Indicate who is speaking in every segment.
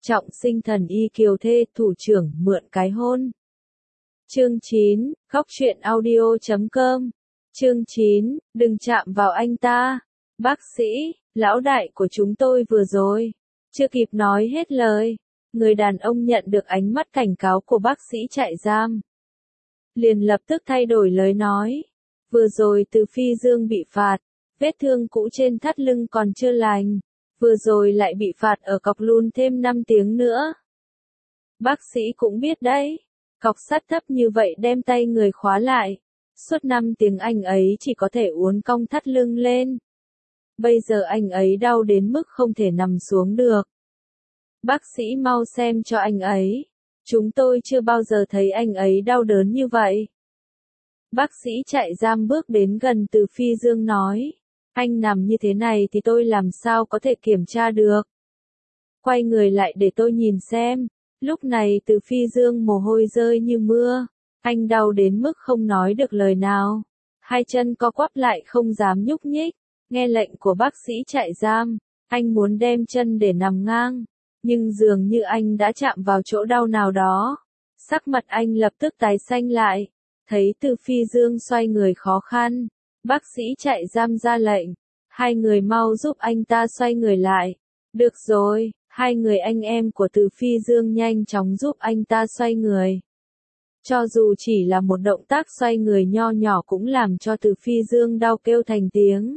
Speaker 1: Trọng sinh thần y kiều thê thủ trưởng mượn cái hôn. Chương 9, góc truyện audio.com. Chương 9, đừng chạm vào anh ta. Bác sĩ, lão đại của chúng tôi vừa rồi. Chưa kịp nói hết lời, người đàn ông nhận được ánh mắt cảnh cáo của bác sĩ trại giam. Liền lập tức thay đổi lời nói. Vừa rồi Từ Phi Dương bị phạt, vết thương cũ trên thắt lưng còn chưa lành. Vừa rồi lại bị phạt ở cọc lún thêm 5 tiếng nữa. Bác sĩ cũng biết đấy, cọc sắt thấp như vậy đem tay người khóa lại. Suốt 5 tiếng anh ấy chỉ có thể uốn cong thắt lưng lên. Bây giờ anh ấy đau đến mức không thể nằm xuống được. Bác sĩ mau xem cho anh ấy. Chúng tôi chưa bao giờ thấy anh ấy đau đớn như vậy. Bác sĩ trại giam bước đến gần Từ Phi Dương nói. Anh nằm như thế này thì tôi làm sao có thể kiểm tra được. Quay người lại để tôi nhìn xem. Lúc này Từ Phi Dương mồ hôi rơi như mưa. Anh đau đến mức không nói được lời nào. Hai chân co quắp lại không dám nhúc nhích. Nghe lệnh của bác sĩ trại giam, anh muốn đem chân để nằm ngang. Nhưng dường như anh đã chạm vào chỗ đau nào đó. Sắc mặt anh lập tức tái xanh lại. Thấy Từ Phi Dương xoay người khó khăn. Bác sĩ trại giam ra lệnh. Hai người mau giúp anh ta xoay người lại. Được rồi, hai người anh em của Từ Phi Dương nhanh chóng giúp anh ta xoay người. Cho dù chỉ là một động tác xoay người nho nhỏ cũng làm cho Từ Phi Dương đau kêu thành tiếng.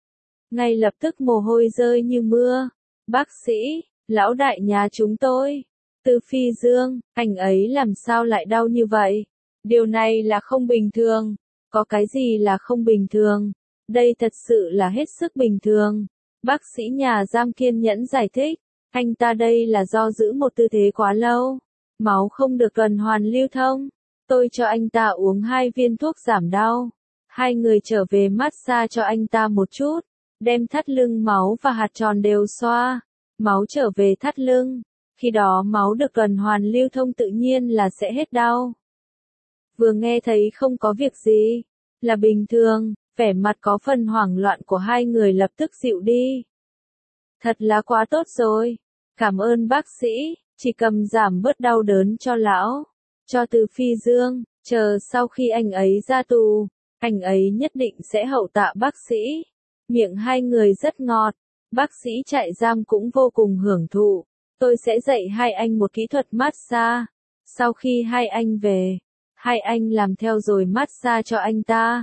Speaker 1: Ngay lập tức mồ hôi rơi như mưa. Bác sĩ, lão đại nhà chúng tôi. Từ Phi Dương, anh ấy làm sao lại đau như vậy? Điều này là không bình thường. Có cái gì là không bình thường? Đây thật sự là hết sức bình thường. Bác sĩ nhà giam kiên nhẫn giải thích. Anh ta đây là do giữ một tư thế quá lâu. Máu không được tuần hoàn lưu thông. Tôi cho anh ta uống 2 viên thuốc giảm đau. Hai người trở về massage cho anh ta một chút. Đem thắt lưng máu và hạt tròn đều xoa. Máu trở về thắt lưng. Khi đó máu được tuần hoàn lưu thông tự nhiên là sẽ hết đau. Vừa nghe thấy không có việc gì, là bình thường, vẻ mặt có phần hoảng loạn của hai người lập tức dịu đi. Thật là quá tốt rồi. Cảm ơn bác sĩ, chỉ cầm giảm bớt đau đớn cho lão. Cho Từ Phi Dương, chờ sau khi anh ấy ra tù, anh ấy nhất định sẽ hậu tạ bác sĩ. Miệng hai người rất ngọt, bác sĩ trại giam cũng vô cùng hưởng thụ. Tôi sẽ dạy hai anh một kỹ thuật massage. Sau khi hai anh về, hai anh làm theo rồi massage cho anh ta.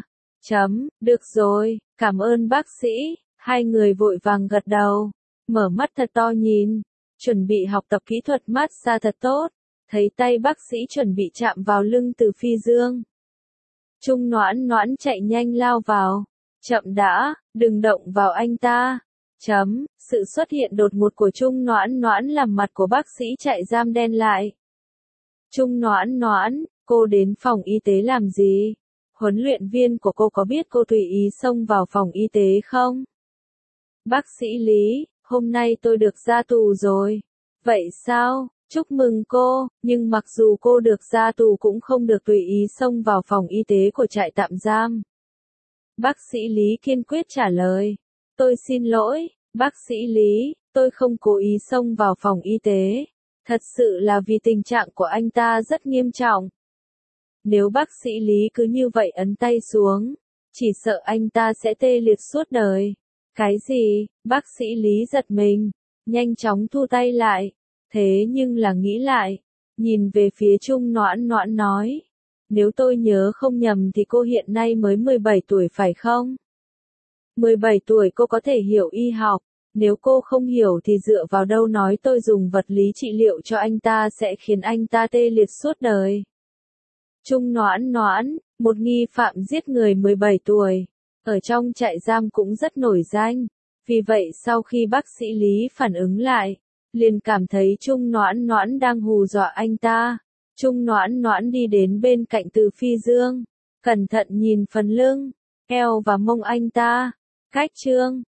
Speaker 1: Được rồi, cảm ơn bác sĩ. Hai người vội vàng gật đầu, mở mắt thật to nhìn, chuẩn bị học tập kỹ thuật massage thật tốt. Thấy tay bác sĩ chuẩn bị chạm vào lưng Từ Phi Dương. Trung Noãn Noãn chạy nhanh lao vào. Chậm đã, đừng động vào anh ta. Sự xuất hiện đột ngột của Trung Noãn Noãn làm mặt của bác sĩ trại giam đen lại. Trung Noãn Noãn, cô đến phòng y tế làm gì? Huấn luyện viên của cô có biết cô tùy ý xông vào phòng y tế không? Bác sĩ Lý, hôm nay tôi được ra tù rồi. Vậy sao? Chúc mừng cô, nhưng mặc dù cô được ra tù cũng không được tùy ý xông vào phòng y tế của trại tạm giam. Bác sĩ Lý kiên quyết trả lời. Tôi xin lỗi, bác sĩ Lý, tôi không cố ý xông vào phòng y tế. Thật sự là vì tình trạng của anh ta rất nghiêm trọng. Nếu bác sĩ Lý cứ như vậy ấn tay xuống, chỉ sợ anh ta sẽ tê liệt suốt đời. Cái gì? Bác sĩ Lý giật mình, nhanh chóng thu tay lại. Thế nhưng là nghĩ lại, nhìn về phía Trung Noãn Noãn nói. Nếu tôi nhớ không nhầm thì cô hiện nay mới 17 tuổi phải không? 17 tuổi cô có thể hiểu y học, nếu cô không hiểu thì dựa vào đâu nói tôi dùng vật lý trị liệu cho anh ta sẽ khiến anh ta tê liệt suốt đời. Trung Noãn Noãn, một nghi phạm giết người 17 tuổi, ở trong trại giam cũng rất nổi danh, vì vậy sau khi bác sĩ Lý phản ứng lại, liền cảm thấy Trung Noãn Noãn đang hù dọa anh ta. Trung Noãn Noãn đi đến bên cạnh Từ Phi Dương, cẩn thận nhìn phần lưng, eo và mông anh ta. Cách chương